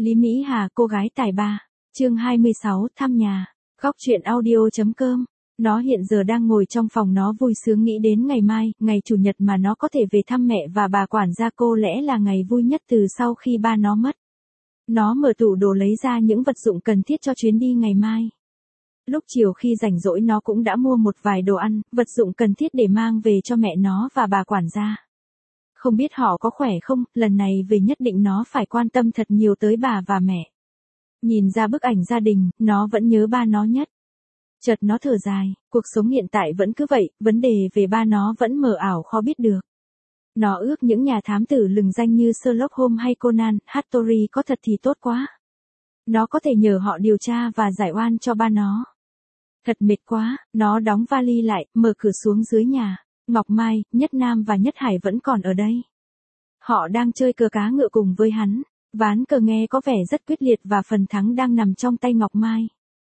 Lý Mỹ Hà, cô gái tài ba. Chương 26, thăm nhà. Góc truyện audio.com. Nó hiện giờ đang ngồi trong phòng, nó vui sướng nghĩ đến ngày mai, ngày chủ nhật mà nó có thể về thăm mẹ và bà quản gia, cô lẽ là ngày vui nhất từ sau khi ba nó mất. Nó mở tủ đồ lấy ra những vật dụng cần thiết cho chuyến đi ngày mai. Lúc chiều khi rảnh rỗi nó cũng đã mua một vài đồ ăn, vật dụng cần thiết để mang về cho mẹ nó và bà quản gia. Không biết họ có khỏe không, lần này về nhất định nó phải quan tâm thật nhiều tới bà và mẹ. Nhìn ra bức ảnh gia đình, nó vẫn nhớ ba nó nhất. Chợt nó thở dài, cuộc sống hiện tại vẫn cứ vậy, vấn đề về ba nó vẫn mờ ảo khó biết được. Nó ước những nhà thám tử lừng danh như Sherlock Holmes hay Conan, Hattori có thật thì tốt quá. Nó có thể nhờ họ điều tra và giải oan cho ba nó. Thật mệt quá, nó đóng vali lại, mở cửa xuống dưới nhà. Ngọc Mai, Nhất Nam và Nhất Hải vẫn còn ở đây. Họ đang chơi cờ cá ngựa cùng với hắn. Ván cờ nghe có vẻ rất quyết liệt và phần thắng đang nằm trong tay Ngọc Mai.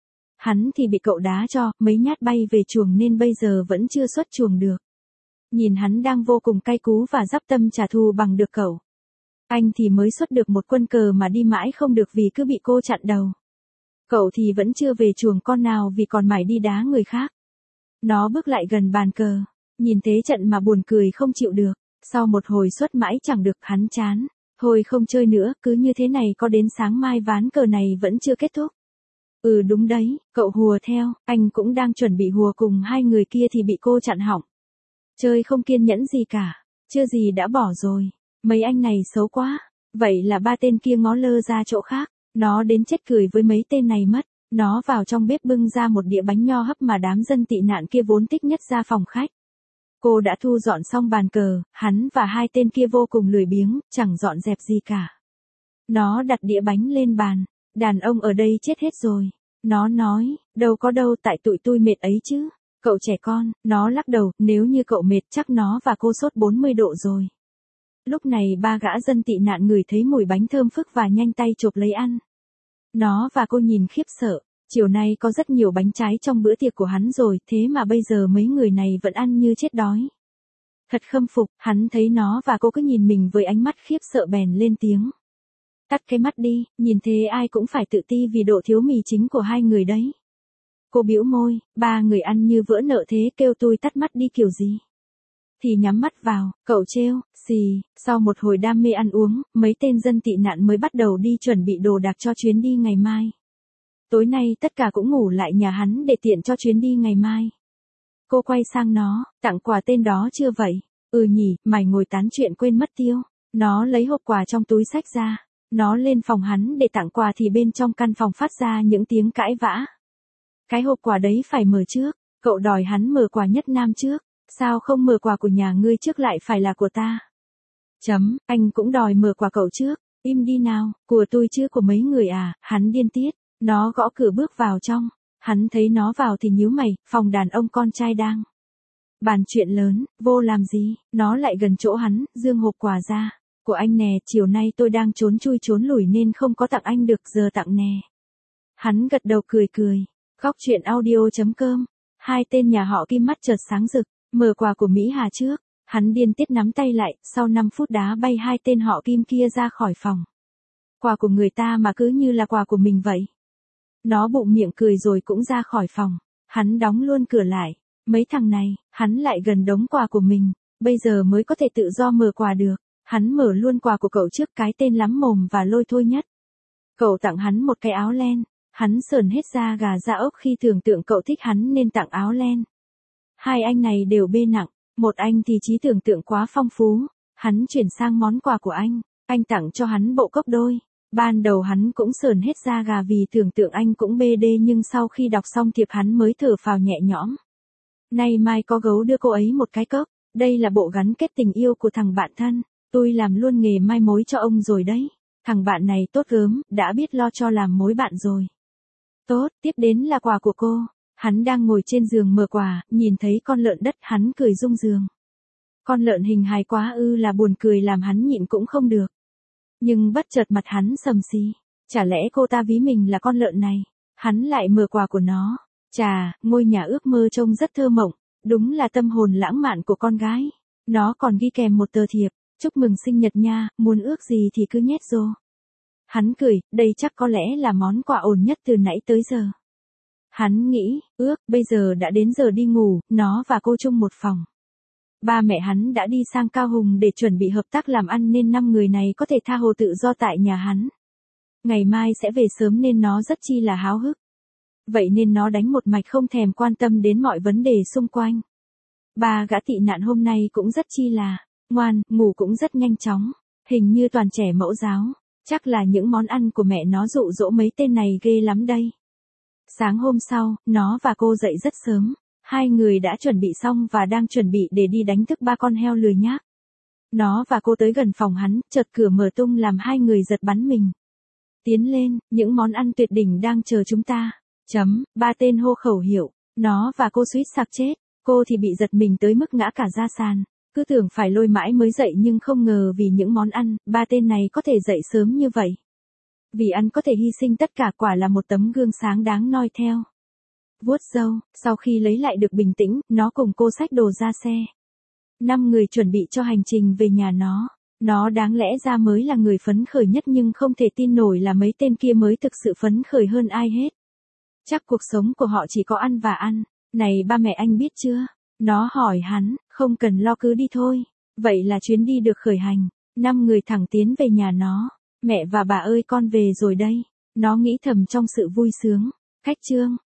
Hắn thì bị cậu đá cho, mấy nhát bay về chuồng nên bây giờ vẫn chưa xuất chuồng được. Nhìn hắn đang vô cùng cay cú và dắp tâm trả thù bằng được cậu. Anh thì mới xuất được một quân cờ mà đi mãi không được vì cứ bị cô chặn đầu. Cậu thì vẫn chưa về chuồng con nào vì còn mải đi đá người khác. Nó bước lại gần bàn cờ, nhìn thế trận mà buồn cười không chịu được. Sau một hồi xuất mãi chẳng được, hắn chán. Thôi không chơi nữa, cứ như thế này có đến sáng mai ván cờ này vẫn chưa kết thúc. Ừ đúng đấy, cậu hùa theo, anh cũng đang chuẩn bị hùa cùng hai người kia thì bị cô chặn họng. Chơi không kiên nhẫn gì cả, chưa gì đã bỏ rồi, mấy anh này xấu quá. Vậy là ba tên kia ngó lơ ra chỗ khác, nó đến chết cười với mấy tên này mất. Nó vào trong bếp bưng ra một đĩa bánh nho hấp mà đám dân tị nạn kia vốn thích nhất ra phòng khách. Cô đã thu dọn xong bàn cờ, hắn và hai tên kia vô cùng lười biếng, chẳng dọn dẹp gì cả. Nó đặt đĩa bánh lên bàn, đàn ông ở đây chết hết rồi. Nó nói, đâu có đâu, tại tụi tôi mệt ấy chứ. Cậu trẻ con, nó lắc đầu, nếu như cậu mệt chắc nó và cô sốt 40 độ rồi. Lúc này ba gã dân tị nạn ngửi thấy mùi bánh thơm phức và nhanh tay chộp lấy ăn. Nó và cô nhìn khiếp sợ, chiều nay có rất nhiều bánh trái trong bữa tiệc của hắn rồi, thế mà bây giờ mấy người này vẫn ăn như chết đói. Thật khâm phục, hắn thấy nó và cô cứ nhìn mình với ánh mắt khiếp sợ bèn lên tiếng. Tắt cái mắt đi, nhìn thế ai cũng phải tự ti vì độ thiếu mì chính của hai người đấy. Cô bĩu môi, ba người ăn như vỡ nợ thế kêu tôi tắt mắt đi kiểu gì. Thì nhắm mắt vào, cậu trêu, xì, sau một hồi đam mê ăn uống, mấy tên dân tị nạn mới bắt đầu đi chuẩn bị đồ đạc cho chuyến đi ngày mai. Tối nay tất cả cũng ngủ lại nhà hắn để tiện cho chuyến đi ngày mai. Cô quay sang nó, tặng quà tên đó chưa vậy? Ừ nhỉ, mày ngồi tán chuyện quên mất tiêu. Nó lấy hộp quà trong túi xách ra. Nó lên phòng hắn để tặng quà thì bên trong căn phòng phát ra những tiếng cãi vã. Cái hộp quà đấy phải mở trước, cậu đòi hắn mở quà Nhất Nam trước. Sao không mở quà của nhà ngươi trước lại phải là của ta? Anh cũng đòi mở quà cậu trước, im đi nào, của tôi chứ của mấy người à, hắn điên tiết. Nó gõ cửa bước vào trong, hắn thấy nó vào thì nhíu mày, phòng đàn ông con trai đang bàn chuyện lớn, vô làm gì, nó lại gần chỗ hắn, giương hộp quà ra. Của anh nè, chiều nay tôi đang trốn chui trốn lủi nên không có tặng anh được, giờ tặng nè. Hắn gật đầu cười cười, góc truyện audio.com, hai tên nhà họ Kim mắt chợt sáng rực, mở quà của Mỹ Hà trước, hắn điên tiết nắm tay lại, sau 5 phút đá bay hai tên họ Kim kia ra khỏi phòng. Quà của người ta mà cứ như là quà của mình vậy. Nó bụng miệng cười rồi cũng ra khỏi phòng, hắn đóng luôn cửa lại, mấy thằng này, hắn lại gần đống quà của mình, bây giờ mới có thể tự do mở quà được. Hắn mở luôn quà của cậu trước, cái tên lắm mồm và lôi thôi nhất. Cậu tặng hắn một cái áo len, hắn sờn hết da gà da ốc khi tưởng tượng cậu thích hắn nên tặng áo len. Hai anh này đều bê nặng, một anh thì trí tưởng tượng quá phong phú, hắn chuyển sang món quà của anh tặng cho hắn bộ cốc đôi. Ban đầu hắn cũng sờn hết da gà vì tưởng tượng anh cũng bê đê nhưng sau khi đọc xong thiệp hắn mới thở phào nhẹ nhõm. Nay mai có gấu đưa cô ấy một cái cốc, đây là bộ gắn kết tình yêu của thằng bạn thân. Tôi làm luôn nghề mai mối cho ông rồi đấy. Thằng bạn này tốt gớm, đã biết lo cho làm mối bạn rồi. Tốt, tiếp đến là quà của cô. Hắn đang ngồi trên giường mở quà, nhìn thấy con lợn đất hắn cười rung giường. Con lợn hình hài quá ư là buồn cười làm hắn nhịn cũng không được. Nhưng bất chợt mặt hắn sầm xì. Chả lẽ cô ta ví mình là con lợn này? Hắn lại mở quà của nó. Chà, ngôi nhà ước mơ trông rất thơ mộng. Đúng là tâm hồn lãng mạn của con gái. Nó còn ghi kèm một tờ thiệp. Chúc mừng sinh nhật nha, muốn ước gì thì cứ nhét vô. Hắn cười, đây chắc có lẽ là món quà ổn nhất từ nãy tới giờ. Hắn nghĩ, bây giờ đã đến giờ đi ngủ, nó và cô chung một phòng. Ba mẹ hắn đã đi sang Cao Hùng để chuẩn bị hợp tác làm ăn nên 5 người này có thể tha hồ tự do tại nhà hắn. Ngày mai sẽ về sớm nên nó rất chi là háo hức. Vậy nên nó đánh một mạch không thèm quan tâm đến mọi vấn đề xung quanh. Ba gã tị nạn hôm nay cũng rất chi là ngoan, ngủ cũng rất nhanh chóng, hình như toàn trẻ mẫu giáo, chắc là những món ăn của mẹ nó dụ dỗ mấy tên này ghê lắm đây. Sáng hôm sau, nó và cô dậy rất sớm, hai người đã chuẩn bị xong và đang chuẩn bị để đi đánh thức ba con heo lười nhác. Nó và cô tới gần phòng hắn, chợt cửa mở tung làm hai người giật bắn mình. Tiến lên, những món ăn tuyệt đỉnh đang chờ chúng ta. Ba tên hô khẩu hiệu, nó và cô suýt sặc chết, cô thì bị giật mình tới mức ngã cả ra sàn, cứ tưởng phải lôi mãi mới dậy nhưng không ngờ vì những món ăn, ba tên này có thể dậy sớm như vậy. Vì ăn có thể hy sinh tất cả, quả là một tấm gương sáng đáng noi theo. Vuốt râu, sau khi lấy lại được bình tĩnh, nó cùng cô xách đồ ra xe. 5 người chuẩn bị cho hành trình về nhà nó. Nó đáng lẽ ra mới là người phấn khởi nhất nhưng không thể tin nổi là mấy tên kia mới thực sự phấn khởi hơn ai hết. Chắc cuộc sống của họ chỉ có ăn và ăn. Này ba mẹ anh biết chưa? Nó hỏi hắn, không cần lo cứ đi thôi. Vậy là chuyến đi được khởi hành. 5 người thẳng tiến về nhà nó. Mẹ và bà ơi con về rồi đây. Nó nghĩ thầm trong sự vui sướng. Khách trương,